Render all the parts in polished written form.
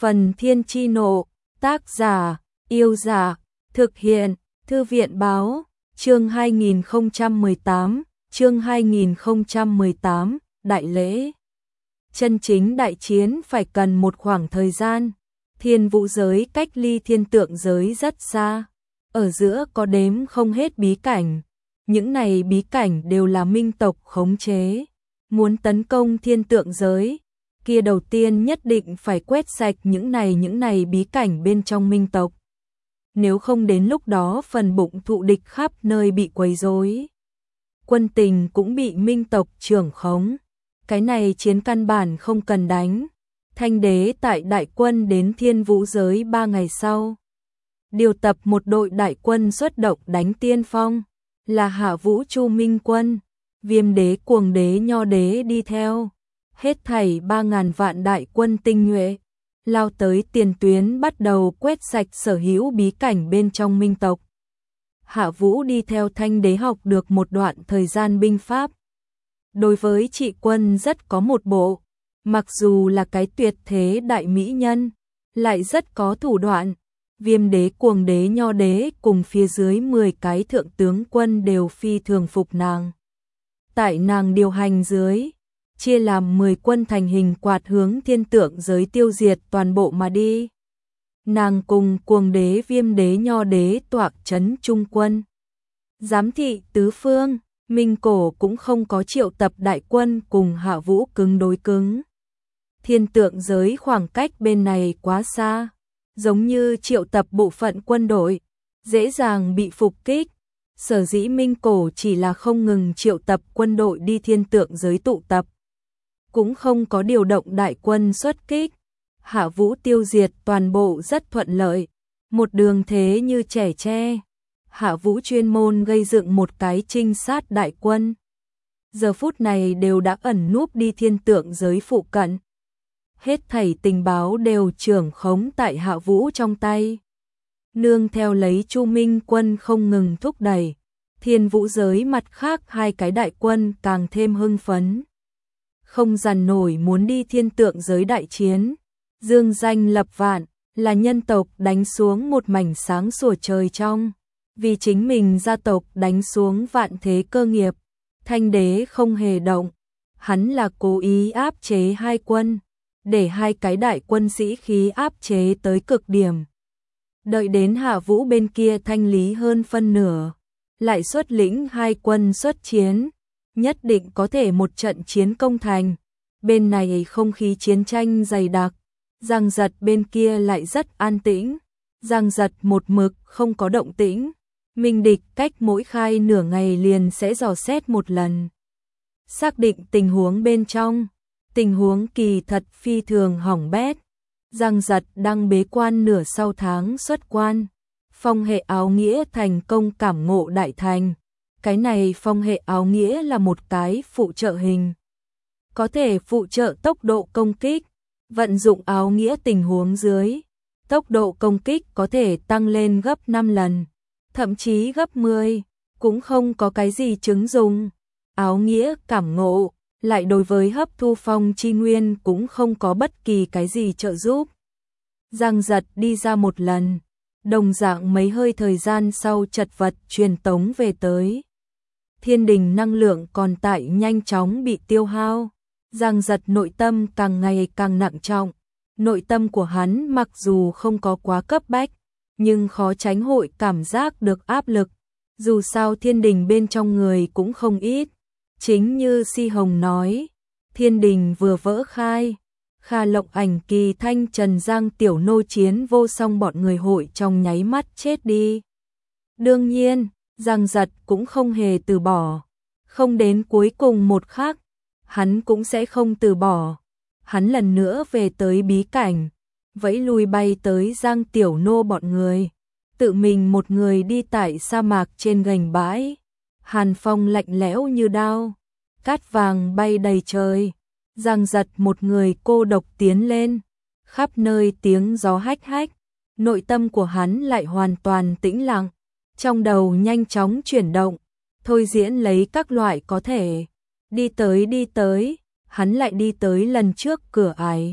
Phần Thiên Chi Nộ, tác giả, Yêu Giả, thực hiện, Thư viện Báo, chương 2018, Đại Lễ. Chân chính đại chiến phải cần một khoảng thời gian, thiên vũ giới cách ly thiên tượng giới rất xa, ở giữa có đếm không hết bí cảnh, những này bí cảnh đều là minh tộc khống chế, muốn tấn công thiên tượng giới, kia đầu tiên nhất định phải quét sạch những này bí cảnh bên trong minh tộc. Nếu không đến lúc đó phần bụng thụ địch khắp nơi bị quấy rối, quân tình cũng bị minh tộc trưởng khống. Cái này chiến căn bản không cần đánh. Thanh đế tại đại quân đến thiên vũ giới 3 ngày sau, điều tập một đội đại quân xuất động đánh tiên phong, là Hạ Vũ Chu Minh quân, Viêm đế Cuồng đế Nho đế đi theo, hết thảy 3.000 vạn đại quân tinh nhuệ, lao tới tiền tuyến bắt đầu quét sạch sở hữu bí cảnh bên trong minh tộc. Hạ Vũ đi theo Thanh đế học được một đoạn thời gian binh pháp. Đối với trị quân rất có một bộ, mặc dù là cái tuyệt thế đại mỹ nhân, lại rất có thủ đoạn. Viêm đế Cuồng đế Nho đế cùng phía dưới 10 cái thượng tướng quân đều phi thường phục nàng. Tại nàng điều hành dưới, chia làm 10 quân thành hình quạt hướng thiên tượng giới tiêu diệt toàn bộ mà đi. Nàng cùng Cuồng đế Viêm đế Nho đế toạc trấn trung quân, giám thị tứ phương. Minh Cổ cũng không có triệu tập đại quân cùng Hạ Vũ cứng đối cứng. Thiên tượng giới khoảng cách bên này quá xa, giống như triệu tập bộ phận quân đội, dễ dàng bị phục kích. Sở dĩ Minh Cổ chỉ là không ngừng triệu tập quân đội đi thiên tượng giới tụ tập, cũng không có điều động đại quân xuất kích. Hạ Vũ tiêu diệt toàn bộ rất thuận lợi, một đường thế như trẻ tre. Hạ Vũ chuyên môn gây dựng một cái trinh sát đại quân, giờ phút này đều đã ẩn núp đi thiên tượng giới phụ cận. Hết thảy tình báo đều trưởng khống tại Hạ Vũ trong tay. Nương theo lấy Chu Minh quân không ngừng thúc đẩy, thiên vũ giới mặt khác 2 cái đại quân càng thêm hưng phấn. Không dằn nổi muốn đi thiên tượng giới đại chiến, dương danh lập vạn, là nhân tộc đánh xuống một mảnh sáng sủa trời trong. Vì chính mình gia tộc đánh xuống vạn thế cơ nghiệp, Thanh đế không hề động, hắn là cố ý áp chế 2 quân, để 2 cái đại quân sĩ khí áp chế tới cực điểm. Đợi đến Hạ Vũ bên kia thanh lý hơn phân nửa, lại xuất lĩnh 2 quân xuất chiến, nhất định có thể một trận chiến công thành. Bên này không khí chiến tranh dày đặc, Giang Giật bên kia lại rất an tĩnh, Giang Giật một mực không có động tĩnh. Minh địch cách mỗi khai nửa ngày liền sẽ dò xét một lần, xác định tình huống bên trong. Tình huống kỳ thật phi thường hỏng bét. Giang Giật đang bế quan nửa sau tháng xuất quan, phong hệ áo nghĩa thành công cảm ngộ đại thành. Cái này phong hệ áo nghĩa là một cái phụ trợ hình, có thể phụ trợ tốc độ công kích. Vận dụng áo nghĩa tình huống dưới, tốc độ công kích có thể tăng lên gấp 5 lần. Thậm chí gấp 10, cũng không có cái gì chứng dùng. Áo nghĩa cảm ngộ, lại đối với hấp thu phong chi nguyên cũng không có bất kỳ cái gì trợ giúp. Giang Giật đi ra một lần, đồng dạng mấy hơi thời gian sau chật vật truyền tống về tới. Thiên đình năng lượng còn tại nhanh chóng bị tiêu hao. Giang Giật nội tâm càng ngày càng nặng trọng. Nội tâm của hắn mặc dù không có quá cấp bách, nhưng khó tránh hội cảm giác được áp lực. Dù sao thiên đình bên trong người cũng không ít. Chính như Si Hồng nói, thiên đình vừa vỡ khai, Kha Lộng Ảnh Kỳ Thanh Trần Giang Tiểu Nô chiến vô song bọn người hội trong nháy mắt chết đi. Đương nhiên, Giang Giật cũng không hề từ bỏ. Không đến cuối cùng một khắc, hắn cũng sẽ không từ bỏ. Hắn lần nữa về tới bí cảnh, vẫy lui bay tới Giang Tiểu Nô bọn người, tự mình một người đi tại sa mạc trên gành bãi. Hàn phong lạnh lẽo như đao, cát vàng bay đầy trời. Giang Giật một người cô độc tiến lên, khắp nơi tiếng gió hách hách, nội tâm của hắn lại hoàn toàn tĩnh lặng, trong đầu nhanh chóng chuyển động, thôi diễn lấy các loại có thể. Đi tới, hắn lại đi tới lần trước cửa ải.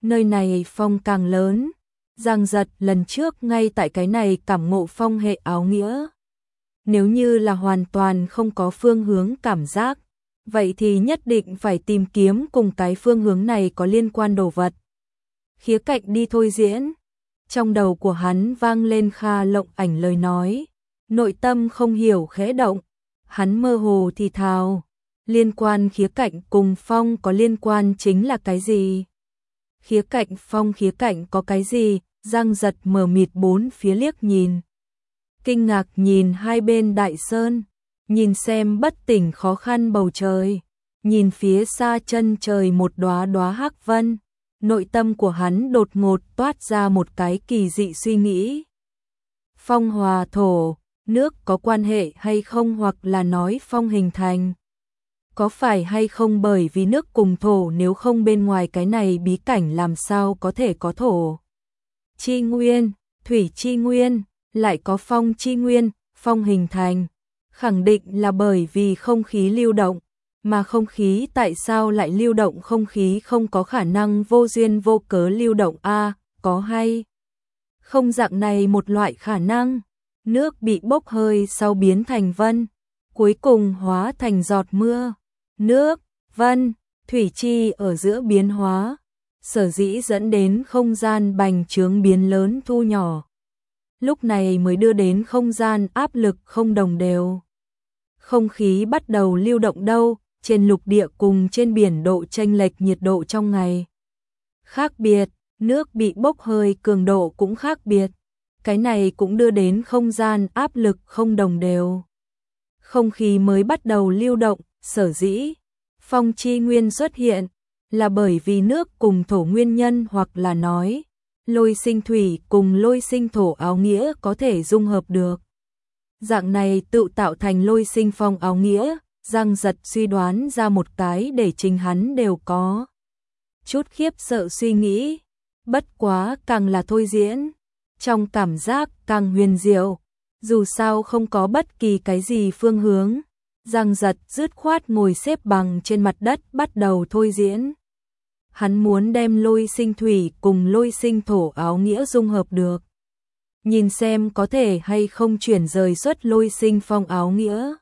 nơi này phong càng lớn. Giang Giật lần trước ngay tại cái này cảm ngộ phong hệ áo nghĩa. Nếu như là hoàn toàn không có phương hướng cảm giác, vậy thì nhất định phải tìm kiếm cùng cái phương hướng này có liên quan đồ vật. Khía cạnh đi thôi diễn. Trong đầu của hắn vang lên Kha Lộng Ảnh lời nói, nội tâm không hiểu khẽ động, hắn mơ hồ thì thào, liên quan khía cạnh cùng phong có liên quan chính là cái gì? Khía cạnh phong khía cạnh có cái gì? Giang Giật mờ mịt bốn phía liếc nhìn. Kinh ngạc nhìn hai bên đại sơn, nhìn xem bất tỉnh khó khăn bầu trời, nhìn phía xa chân trời một đóa đóa hắc vân. Nội tâm của hắn đột ngột toát ra một cái kỳ dị suy nghĩ. Phong hòa thổ, nước có quan hệ hay không, hoặc là nói phong hình thành? Có phải hay không bởi vì nước cùng thổ, nếu không bên ngoài cái này bí cảnh làm sao có thể có thổ chi nguyên, thủy chi nguyên, lại có phong chi nguyên, phong hình thành? Khẳng định là bởi vì không khí lưu động. Mà không khí tại sao lại lưu động? Không khí không có khả năng vô duyên vô cớ lưu động a, có hay không dạng này một loại khả năng? Nước bị bốc hơi sau biến thành vân, cuối cùng hóa thành giọt mưa. Nước, vân, thủy chi ở giữa biến hóa, sở dĩ dẫn đến không gian bành trướng biến lớn thu nhỏ. Lúc này mới đưa đến không gian áp lực không đồng đều. Không khí bắt đầu lưu động đâu, trên lục địa cùng trên biển độ chênh lệch nhiệt độ trong ngày khác biệt, nước bị bốc hơi cường độ cũng khác biệt. Cái này cũng đưa đến không gian áp lực không đồng đều. Không khí mới bắt đầu lưu động, sở dĩ phong chi nguyên xuất hiện là bởi vì nước cùng thổ nguyên nhân, hoặc là nói lôi sinh thủy cùng lôi sinh thổ áo nghĩa có thể dung hợp được. Dạng này tự tạo thành lôi sinh phong áo nghĩa. Giang Giật suy đoán ra một cái để chính hắn đều có chút khiếp sợ suy nghĩ. Bất quá càng là thôi diễn, trong cảm giác càng huyền diệu. Dù sao không có bất kỳ cái gì phương hướng, Giang Giật dứt khoát ngồi xếp bằng trên mặt đất bắt đầu thôi diễn. Hắn muốn đem lôi sinh thủy cùng lôi sinh thổ áo nghĩa dung hợp được. Nhìn xem có thể hay không chuyển rời xuất lôi sinh phong áo nghĩa.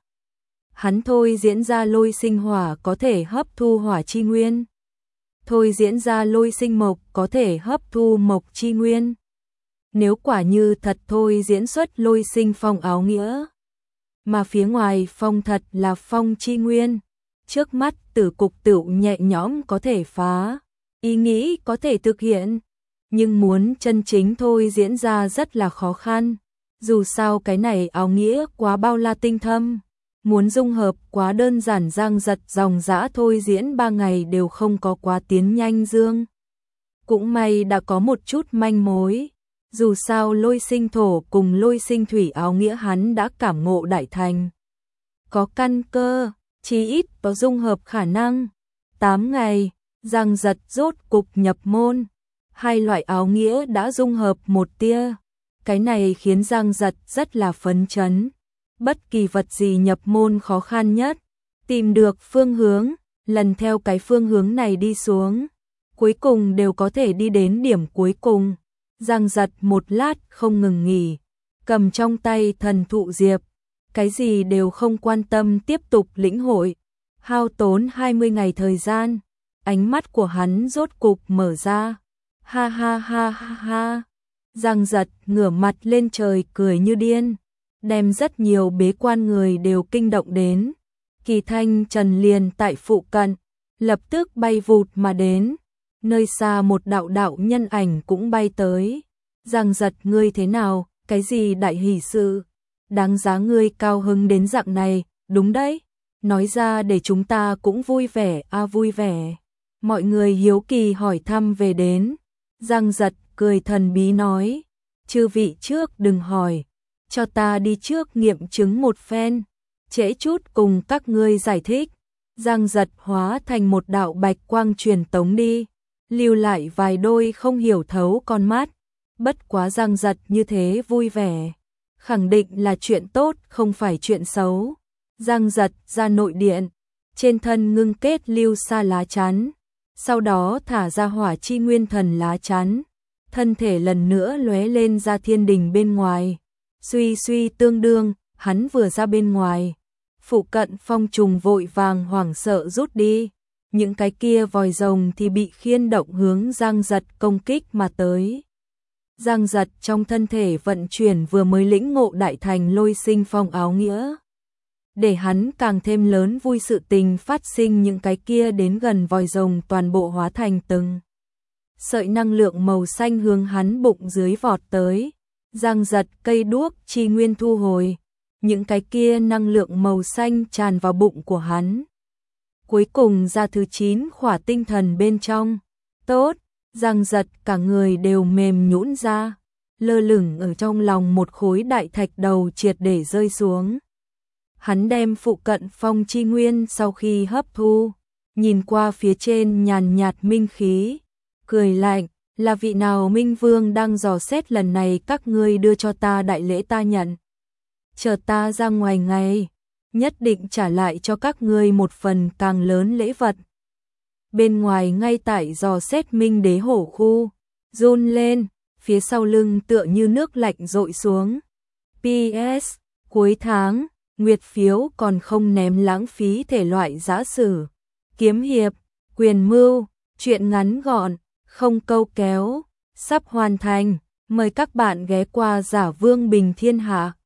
Hắn thôi diễn ra lôi sinh hỏa có thể hấp thu hỏa chi nguyên. Thôi diễn ra lôi sinh mộc có thể hấp thu mộc chi nguyên. Nếu quả như thật thôi diễn xuất lôi sinh phong áo nghĩa, mà phía ngoài phong thật là phong chi nguyên, trước mắt Tử Cục Tựu nhẹ nhõm có thể phá, ý nghĩ có thể thực hiện, nhưng muốn chân chính thôi diễn ra rất là khó khăn. Dù sao cái này áo nghĩa quá bao la tinh thâm, muốn dung hợp quá đơn giản. Giang Giật dòng dã thôi diễn 3 ngày đều không có quá tiến nhanh dương. Cũng may đã có một chút manh mối. Dù sao lôi sinh thổ cùng lôi sinh thủy áo nghĩa hắn đã cảm ngộ đại thành. Có căn cơ, chí ít có dung hợp khả năng. 8 ngày, Giang Giật rốt cục nhập môn. 2 loại áo nghĩa đã dung hợp một tia. Cái này khiến Giang Giật rất là phấn chấn. Bất kỳ vật gì nhập môn khó khăn nhất, tìm được phương hướng, lần theo cái phương hướng này đi xuống, cuối cùng đều có thể đi đến điểm cuối cùng. Giang Giật một lát không ngừng nghỉ, cầm trong tay thần thụ diệp, cái gì đều không quan tâm tiếp tục lĩnh hội, hao tốn 20 ngày thời gian, ánh mắt của hắn rốt cục mở ra. Ha ha ha ha ha. Giang Giật ngửa mặt lên trời cười như điên, đem rất nhiều bế quan người đều kinh động đến. Kỳ Thanh Trần liền tại phụ cận, lập tức bay vụt mà đến. Nơi xa một đạo đạo nhân ảnh cũng bay tới. Giang Giật, ngươi thế nào, cái gì đại hỷ sự? Đáng giá ngươi cao hứng đến dạng này, đúng đấy. Nói ra để chúng ta cũng vui vẻ, vui vẻ. Mọi người hiếu kỳ hỏi thăm về đến. Giang Giật cười thần bí nói, chư vị trước đừng hỏi, cho ta đi trước nghiệm chứng một phen, trễ chút cùng các ngươi giải thích. Giang Giật hóa thành một đạo bạch quang truyền tống đi, lưu lại vài đôi không hiểu thấu con mắt. Bất quá Giang Giật như thế vui vẻ, khẳng định là chuyện tốt không phải chuyện xấu. Giang Giật ra nội điện, trên thân ngưng kết lưu sa lá chắn, sau đó thả ra hỏa chi nguyên thần lá chắn, thân thể lần nữa lóe lên ra thiên đình bên ngoài. Suy suy tương đương, hắn vừa ra bên ngoài, phụ cận phong trùng vội vàng hoảng sợ rút đi, những cái kia vòi rồng thì bị khiên động hướng Giang Giật công kích mà tới. Giang Giật trong thân thể vận chuyển vừa mới lĩnh ngộ đại thành lôi sinh phong áo nghĩa. Để hắn càng thêm lớn vui sự tình phát sinh, những cái kia đến gần vòi rồng toàn bộ hóa thành từng sợi năng lượng màu xanh hướng hắn bụng dưới vọt tới. Giang Giật cây đuốc chi nguyên thu hồi, những cái kia năng lượng màu xanh tràn vào bụng của hắn. Cuối cùng ra thứ 9 khỏa tinh thần bên trong. Tốt, Giang Giật cả người đều mềm nhũn ra, lơ lửng ở trong lòng một khối đại thạch đầu triệt để rơi xuống. Hắn đem phụ cận phong chi nguyên sau khi hấp thu, nhìn qua phía trên nhàn nhạt minh khí, cười lạnh, là vị nào minh vương đang dò xét lần này các ngươi đưa cho ta đại lễ ta nhận. Chờ ta ra ngoài ngày, nhất định trả lại cho các ngươi một phần càng lớn lễ vật. Bên ngoài ngay tại dò xét minh đế hổ khu, run lên, phía sau lưng tựa như nước lạnh dội xuống. PS, cuối tháng, nguyệt phiếu còn không ném lãng phí thể loại giã sử, kiếm hiệp, quyền mưu, truyện ngắn gọn, không câu kéo, sắp hoàn thành, mời các bạn ghé qua Giả Vương Bình Thiên Hạ.